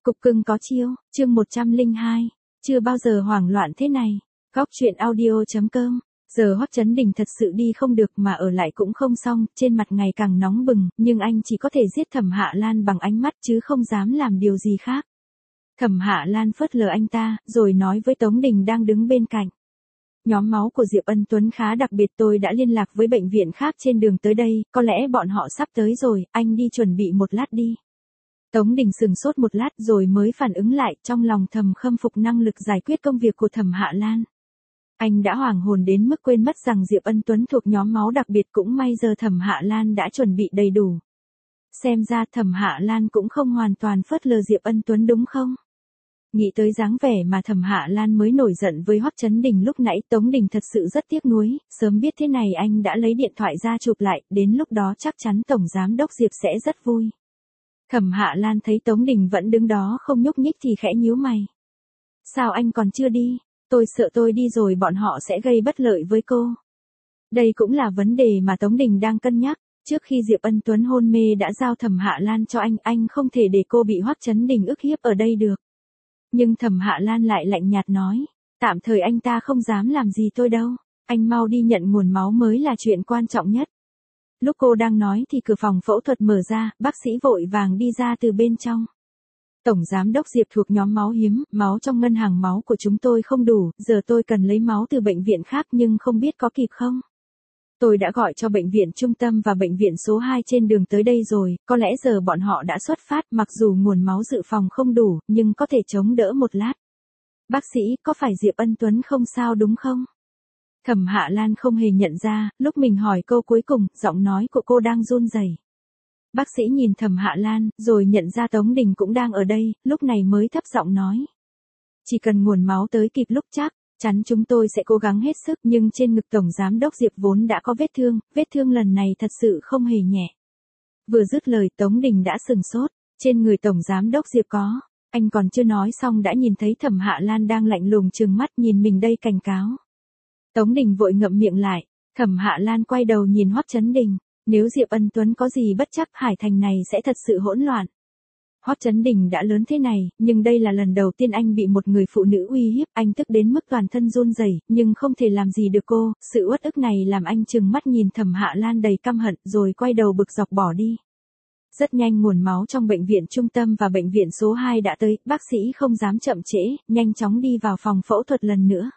Cục cưng có chiêu, chương 102. Chưa bao giờ hoảng loạn thế này. Góc chuyện audio.com. Giờ Hoắc Chấn Đình thật sự đi không được mà ở lại cũng không xong, trên mặt ngày càng nóng bừng, nhưng anh chỉ có thể giết Thẩm Hạ Lan bằng ánh mắt chứ không dám làm điều gì khác. Thẩm Hạ Lan phớt lờ anh ta, rồi nói với Tống Đình đang đứng bên cạnh. Nhóm máu của Diệp Ân Tuấn khá đặc biệt, tôi đã liên lạc với bệnh viện khác trên đường tới đây, có lẽ bọn họ sắp tới rồi, anh đi chuẩn bị một lát đi. Tống Đình sừng sốt một lát rồi mới phản ứng lại, trong lòng thầm khâm phục năng lực giải quyết công việc của Thẩm Hạ Lan. Anh đã hoảng hồn đến mức quên mất rằng Diệp Ân Tuấn thuộc nhóm máu đặc biệt, cũng may giờ Thẩm Hạ Lan đã chuẩn bị đầy đủ. Xem ra Thẩm Hạ Lan cũng không hoàn toàn phớt lờ Diệp Ân Tuấn đúng không? Nghĩ tới dáng vẻ mà Thẩm Hạ Lan mới nổi giận với Hoắc Chấn Đình lúc nãy, Tống Đình thật sự rất tiếc nuối, sớm biết thế này anh đã lấy điện thoại ra chụp lại, đến lúc đó chắc chắn Tổng Giám đốc Diệp sẽ rất vui. Thẩm Hạ Lan thấy Tống Đình vẫn đứng đó không nhúc nhích thì khẽ nhíu mày. Sao anh còn chưa đi? Tôi sợ tôi đi rồi bọn họ sẽ gây bất lợi với cô. Đây cũng là vấn đề mà Tống Đình đang cân nhắc. Trước khi Diệp Ân Tuấn hôn mê đã giao Thẩm Hạ Lan cho anh không thể để cô bị Hoắc Chấn Đình ức hiếp ở đây được. Nhưng Thẩm Hạ Lan lại lạnh nhạt nói, tạm thời anh ta không dám làm gì tôi đâu, anh mau đi nhận nguồn máu mới là chuyện quan trọng nhất. Lúc cô đang nói thì cửa phòng phẫu thuật mở ra, bác sĩ vội vàng đi ra từ bên trong. Tổng Giám đốc Diệp thuộc nhóm máu hiếm, máu trong ngân hàng máu của chúng tôi không đủ, giờ tôi cần lấy máu từ bệnh viện khác nhưng không biết có kịp không? Tôi đã gọi cho bệnh viện trung tâm và bệnh viện số 2 trên đường tới đây rồi, có lẽ giờ bọn họ đã xuất phát, mặc dù nguồn máu dự phòng không đủ, nhưng có thể chống đỡ một lát. Bác sĩ, có phải Diệp Ân Tuấn không sao đúng không? Thẩm Hạ Lan không hề nhận ra, lúc mình hỏi câu cuối cùng, giọng nói của cô đang run rẩy. Bác sĩ nhìn Thẩm Hạ Lan, rồi nhận ra Tống Đình cũng đang ở đây, lúc này mới thấp giọng nói. Chỉ cần nguồn máu tới kịp lúc chắc chắn chúng tôi sẽ cố gắng hết sức, nhưng trên ngực Tổng Giám đốc Diệp vốn đã có vết thương lần này thật sự không hề nhẹ. Vừa dứt lời Tống Đình đã sừng sốt, trên người Tổng Giám đốc Diệp có, anh còn chưa nói xong đã nhìn thấy Thẩm Hạ Lan đang lạnh lùng trừng mắt nhìn mình đây cảnh cáo. Tống Đình vội ngậm miệng lại, Thẩm Hạ Lan quay đầu nhìn Hoắc Chấn Đình, nếu Diệp Ân Tuấn có gì bất chắc Hải Thành này sẽ thật sự hỗn loạn. Hoắc Chấn Đình đã lớn thế này, nhưng đây là lần đầu tiên anh bị một người phụ nữ uy hiếp, anh tức đến mức toàn thân run rẩy, nhưng không thể làm gì được cô, sự uất ức này làm anh trừng mắt nhìn Thẩm Hạ Lan đầy căm hận, rồi quay đầu bực dọc bỏ đi. Rất nhanh nguồn máu trong bệnh viện trung tâm và bệnh viện số 2 đã tới, bác sĩ không dám chậm trễ, nhanh chóng đi vào phòng phẫu thuật lần nữa.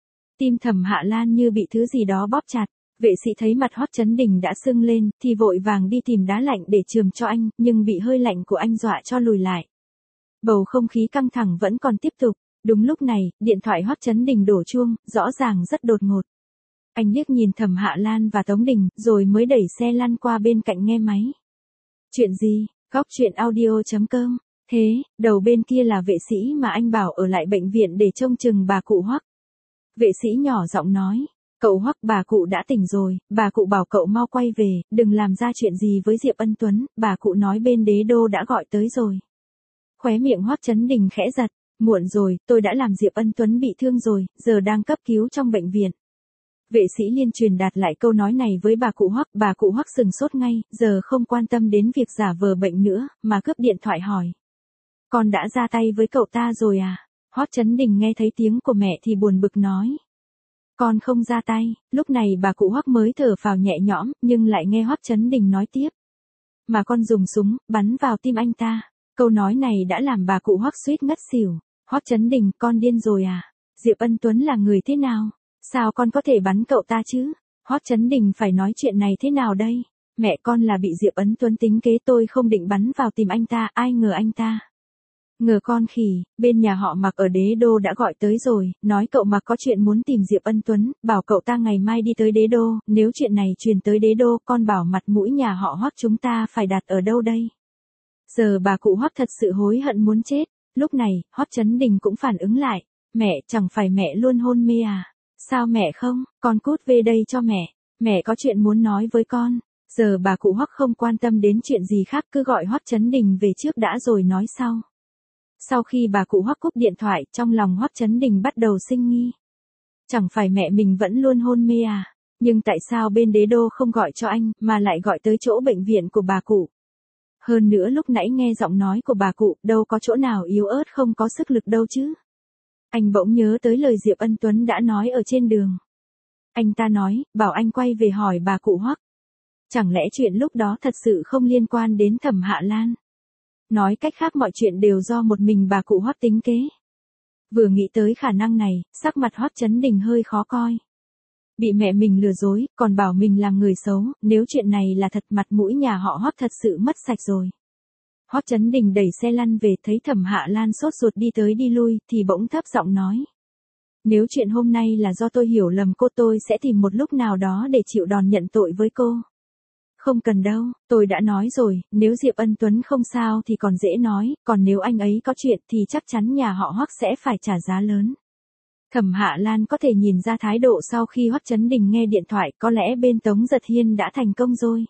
Tim Thẩm Hạ Lan như bị thứ gì đó bóp chặt. Vệ sĩ thấy mặt Hoắc Chấn Đình đã sưng lên, thì vội vàng đi tìm đá lạnh để chườm cho anh, nhưng bị hơi lạnh của anh dọa cho lùi lại. Bầu không khí căng thẳng vẫn còn tiếp tục. Đúng lúc này, điện thoại Hoắc Chấn Đình đổ chuông, rõ ràng rất đột ngột. Anh liếc nhìn Thẩm Hạ Lan và Tống Đình, rồi mới đẩy xe lăn qua bên cạnh nghe máy. Chuyện gì? Góc chuyện audio.com. Thế, đầu bên kia là vệ sĩ mà anh bảo ở lại bệnh viện để trông chừng bà cụ Hoắc. Vệ sĩ nhỏ giọng nói. Cậu Hoắc, bà cụ đã tỉnh rồi, bà cụ bảo cậu mau quay về, đừng làm ra chuyện gì với Diệp Ân Tuấn, bà cụ nói bên đế đô đã gọi tới rồi. Khóe miệng Hoắc Chấn Đình khẽ giật, muộn rồi, tôi đã làm Diệp Ân Tuấn bị thương rồi, giờ đang cấp cứu trong bệnh viện. Vệ sĩ liên truyền đạt lại câu nói này với bà cụ Hoắc sừng sốt ngay, giờ không quan tâm đến việc giả vờ bệnh nữa, mà cướp điện thoại hỏi. Con đã ra tay với cậu ta rồi à? Hoắc Chấn Đình nghe thấy tiếng của mẹ thì buồn bực nói. Con không ra tay, lúc này bà cụ Hoắc mới thở phào nhẹ nhõm, nhưng lại nghe Hoắc Chấn Đình nói tiếp. Mà con dùng súng, bắn vào tim anh ta. Câu nói này đã làm bà cụ Hoắc suýt ngất xỉu. Hoắc Chấn Đình, con điên rồi à? Diệp Ân Tuấn là người thế nào? Sao con có thể bắn cậu ta chứ? Hoắc Chấn Đình phải nói chuyện này thế nào đây? Mẹ con là bị Diệp Ân Tuấn tính kế, tôi không định bắn vào tim anh ta, ai ngờ anh ta. Ngờ con khỉ, bên nhà họ Mạc ở đế đô đã gọi tới rồi, nói cậu Mạc có chuyện muốn tìm Diệp Ân Tuấn, bảo cậu ta ngày mai đi tới đế đô, nếu chuyện này truyền tới đế đô, con bảo mặt mũi nhà họ Hoắc chúng ta phải đặt ở đâu đây? Giờ bà cụ Hoắc thật sự hối hận muốn chết, lúc này, Hoắc Chấn Đình cũng phản ứng lại, mẹ, chẳng phải mẹ luôn hôn mê à? Sao mẹ không, con cút về đây cho mẹ có chuyện muốn nói với con. Giờ bà cụ Hoắc không quan tâm đến chuyện gì khác, cứ gọi Hoắc Chấn Đình về trước đã rồi nói sau. Sau khi bà cụ Hoắc cúp điện thoại, trong lòng Hoắc Chấn Đình bắt đầu sinh nghi. Chẳng phải mẹ mình vẫn luôn hôn mê à? Nhưng tại sao bên đế đô không gọi cho anh, mà lại gọi tới chỗ bệnh viện của bà cụ? Hơn nữa lúc nãy nghe giọng nói của bà cụ, đâu có chỗ nào yếu ớt không có sức lực đâu chứ. Anh bỗng nhớ tới lời Diệp Ân Tuấn đã nói ở trên đường. Anh ta nói, bảo anh quay về hỏi bà cụ Hoắc. Chẳng lẽ chuyện lúc đó thật sự không liên quan đến Thẩm Hạ Lan? Nói cách khác mọi chuyện đều do một mình bà cụ Hoắc tính kế. Vừa nghĩ tới khả năng này, sắc mặt Hoắc Chấn Đình hơi khó coi. Bị mẹ mình lừa dối, còn bảo mình làm người xấu, nếu chuyện này là thật mặt mũi nhà họ Hoắc thật sự mất sạch rồi. Hoắc Chấn Đình đẩy xe lăn về thấy Thẩm Hạ Lan sốt ruột đi tới đi lui, thì bỗng thấp giọng nói. Nếu chuyện hôm nay là do tôi hiểu lầm cô tôi sẽ tìm một lúc nào đó để chịu đòn nhận tội với cô. Không cần đâu, tôi đã nói rồi, nếu Diệp Ân Tuấn không sao thì còn dễ nói, còn nếu anh ấy có chuyện thì chắc chắn nhà họ Hoắc sẽ phải trả giá lớn. Thẩm Hạ Lan có thể nhìn ra thái độ sau khi Hoắc Chấn Đình nghe điện thoại, có lẽ bên Tống Giật Hiên đã thành công rồi.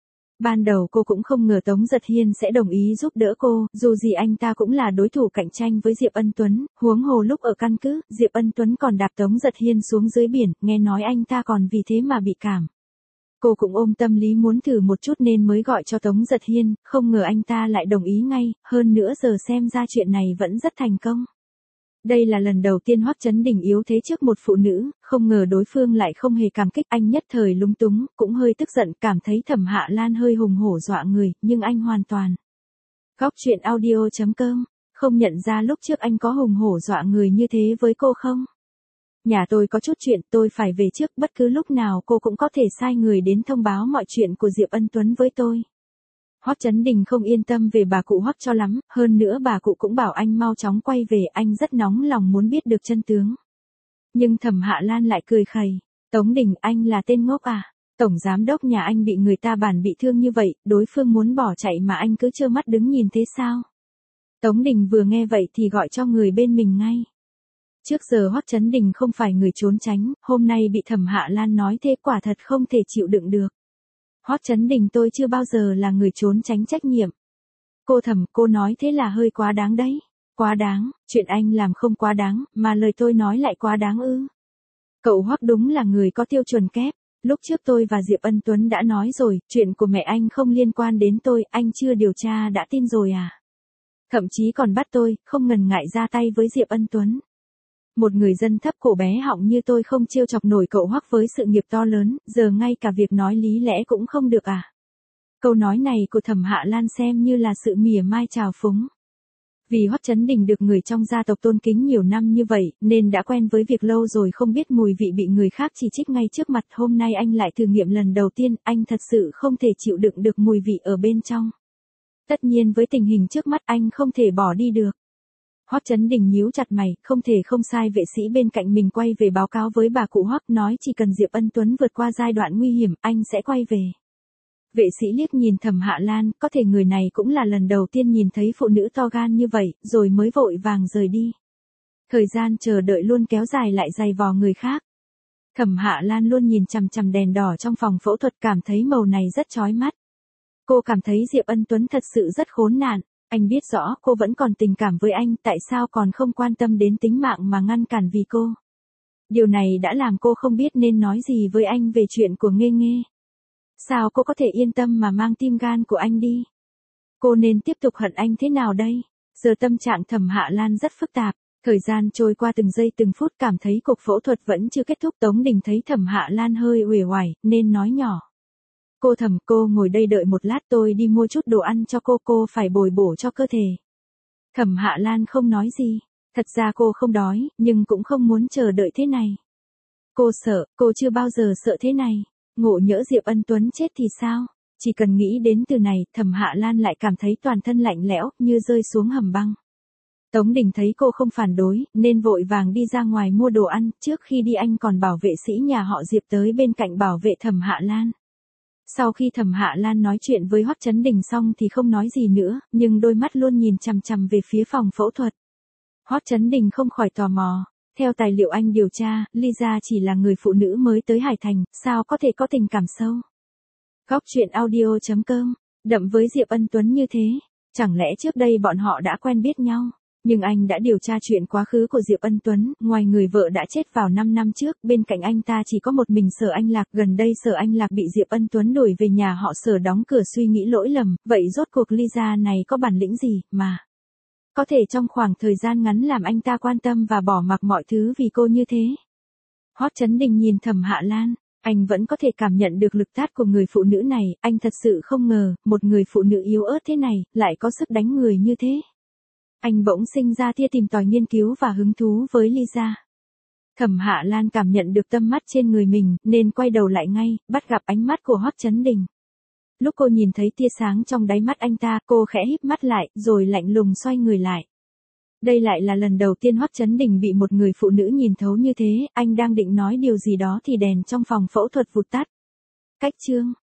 Ban đầu cô cũng không ngờ Tống Giật Hiên sẽ đồng ý giúp đỡ cô, dù gì anh ta cũng là đối thủ cạnh tranh với Diệp Ân Tuấn, huống hồ lúc ở căn cứ, Diệp Ân Tuấn còn đạp Tống Giật Hiên xuống dưới biển, nghe nói anh ta còn vì thế mà bị cảm. Cô cũng ôm tâm lý muốn thử một chút nên mới gọi cho Tống Giật Hiên, không ngờ anh ta lại đồng ý ngay, hơn nữa giờ xem ra chuyện này vẫn rất thành công. Đây là lần đầu tiên Hoắc Chấn Đình yếu thế trước một phụ nữ, không ngờ đối phương lại không hề cảm kích, anh nhất thời lúng túng, cũng hơi tức giận, cảm thấy Thẩm Hạ Lan hơi hùng hổ dọa người, nhưng anh hoàn toàn. Góc truyện audio.com, không nhận ra lúc trước anh có hùng hổ dọa người như thế với cô không? Nhà tôi có chút chuyện, tôi phải về trước, bất cứ lúc nào cô cũng có thể sai người đến thông báo mọi chuyện của Diệp Ân Tuấn với tôi. Hoắc Chấn Đình không yên tâm về bà cụ Hoắc cho lắm, hơn nữa bà cụ cũng bảo anh mau chóng quay về, anh rất nóng lòng muốn biết được chân tướng. Nhưng Thẩm Hạ Lan lại cười khẩy, Tống Đình, anh là tên ngốc à? Tổng giám đốc nhà anh bị người ta bản bị thương như vậy, đối phương muốn bỏ chạy mà anh cứ trơ mắt đứng nhìn thế sao? Tống Đình vừa nghe vậy thì gọi cho người bên mình ngay. Trước giờ Hoắc Chấn Đình không phải người trốn tránh, hôm nay bị Thẩm Hạ Lan nói thế quả thật không thể chịu đựng được. Hoắc Chấn Đình, tôi chưa bao giờ là người trốn tránh trách nhiệm. Cô Thẩm, cô nói thế là hơi quá đáng đấy. Quá đáng, chuyện anh làm không quá đáng, mà lời tôi nói lại quá đáng ư? Cậu Hoắc đúng là người có tiêu chuẩn kép. Lúc trước tôi và Diệp Ân Tuấn đã nói rồi, chuyện của mẹ anh không liên quan đến tôi, anh chưa điều tra đã tin rồi à? Thậm chí còn bắt tôi, không ngần ngại ra tay với Diệp Ân Tuấn. Một người dân thấp cổ bé họng như tôi không trêu chọc nổi cậu Hoắc với sự nghiệp to lớn, giờ ngay cả việc nói lý lẽ cũng không được à? Câu nói này của Thẩm Hạ Lan xem như là sự mỉa mai trào phúng. Vì Hoắc Chấn Đình được người trong gia tộc tôn kính nhiều năm như vậy, nên đã quen với việc lâu rồi không biết mùi vị bị người khác chỉ trích ngay trước mặt, hôm nay anh lại thử nghiệm lần đầu tiên, anh thật sự không thể chịu đựng được mùi vị ở bên trong. Tất nhiên với tình hình trước mắt anh không thể bỏ đi được. Hoắc Chấn Đình nhíu chặt mày, không thể không sai vệ sĩ bên cạnh mình quay về báo cáo với bà cụ Hoắc, nói chỉ cần Diệp Ân Tuấn vượt qua giai đoạn nguy hiểm, anh sẽ quay về. Vệ sĩ liếc nhìn Thẩm Hạ Lan, có thể người này cũng là lần đầu tiên nhìn thấy phụ nữ to gan như vậy, rồi mới vội vàng rời đi. Thời gian chờ đợi luôn kéo dài lại dày vò người khác. Thẩm Hạ Lan luôn nhìn chằm chằm đèn đỏ trong phòng phẫu thuật, cảm thấy màu này rất chói mắt. Cô cảm thấy Diệp Ân Tuấn thật sự rất khốn nạn. Anh biết rõ cô vẫn còn tình cảm với anh, tại sao còn không quan tâm đến tính mạng mà ngăn cản vì cô. Điều này đã làm cô không biết nên nói gì với anh về chuyện của Nghê Nghê. Sao cô có thể yên tâm mà mang tim gan của anh đi? Cô nên tiếp tục hận anh thế nào đây? Giờ tâm trạng Thẩm Hạ Lan rất phức tạp. Thời gian trôi qua từng giây từng phút, cảm thấy cuộc phẫu thuật vẫn chưa kết thúc. Tống Đình thấy Thẩm Hạ Lan hơi uể oải, nên nói nhỏ. Cô Thẩm, cô ngồi đây đợi một lát, tôi đi mua chút đồ ăn cho cô phải bồi bổ cho cơ thể. Thẩm Hạ Lan không nói gì. Thật ra cô không đói, nhưng cũng không muốn chờ đợi thế này. Cô sợ, cô chưa bao giờ sợ thế này. Ngộ nhỡ Diệp Ân Tuấn chết thì sao? Chỉ cần nghĩ đến từ này, Thẩm Hạ Lan lại cảm thấy toàn thân lạnh lẽo, như rơi xuống hầm băng. Tống Đình thấy cô không phản đối, nên vội vàng đi ra ngoài mua đồ ăn, trước khi đi anh còn bảo vệ sĩ nhà họ Diệp tới bên cạnh bảo vệ Thẩm Hạ Lan. Sau khi Thẩm Hạ Lan nói chuyện với Hoắc Chấn Đình xong thì không nói gì nữa, nhưng đôi mắt luôn nhìn chằm chằm về phía phòng phẫu thuật. Hoắc Chấn Đình không khỏi tò mò. Theo tài liệu anh điều tra, Lisa chỉ là người phụ nữ mới tới Hải Thành, sao có thể có tình cảm sâu. Góc truyện audio.com, đậm với Diệp Ân Tuấn như thế, chẳng lẽ trước đây bọn họ đã quen biết nhau? Nhưng anh đã điều tra chuyện quá khứ của Diệp Ân Tuấn, ngoài người vợ đã chết vào 5 năm trước, bên cạnh anh ta chỉ có một mình Sở Anh Lạc, gần đây Sở Anh Lạc bị Diệp Ân Tuấn đuổi về nhà họ Sở đóng cửa suy nghĩ lỗi lầm, vậy rốt cuộc Lisa này có bản lĩnh gì, mà có thể trong khoảng thời gian ngắn làm anh ta quan tâm và bỏ mặc mọi thứ vì cô như thế. Hoắc Chấn Đình nhìn Thẩm Hạ Lan, anh vẫn có thể cảm nhận được lực tát của người phụ nữ này, anh thật sự không ngờ, một người phụ nữ yếu ớt thế này, lại có sức đánh người như thế. Anh bỗng sinh ra tia tìm tòi nghiên cứu và hứng thú với Lisa. Thẩm Hạ Lan cảm nhận được tâm mắt trên người mình, nên quay đầu lại ngay, bắt gặp ánh mắt của Hoắc Chấn Đình. Lúc cô nhìn thấy tia sáng trong đáy mắt anh ta, cô khẽ híp mắt lại, rồi lạnh lùng xoay người lại. Đây lại là lần đầu tiên Hoắc Chấn Đình bị một người phụ nữ nhìn thấu như thế, anh đang định nói điều gì đó thì đèn trong phòng phẫu thuật vụt tắt. Cách chương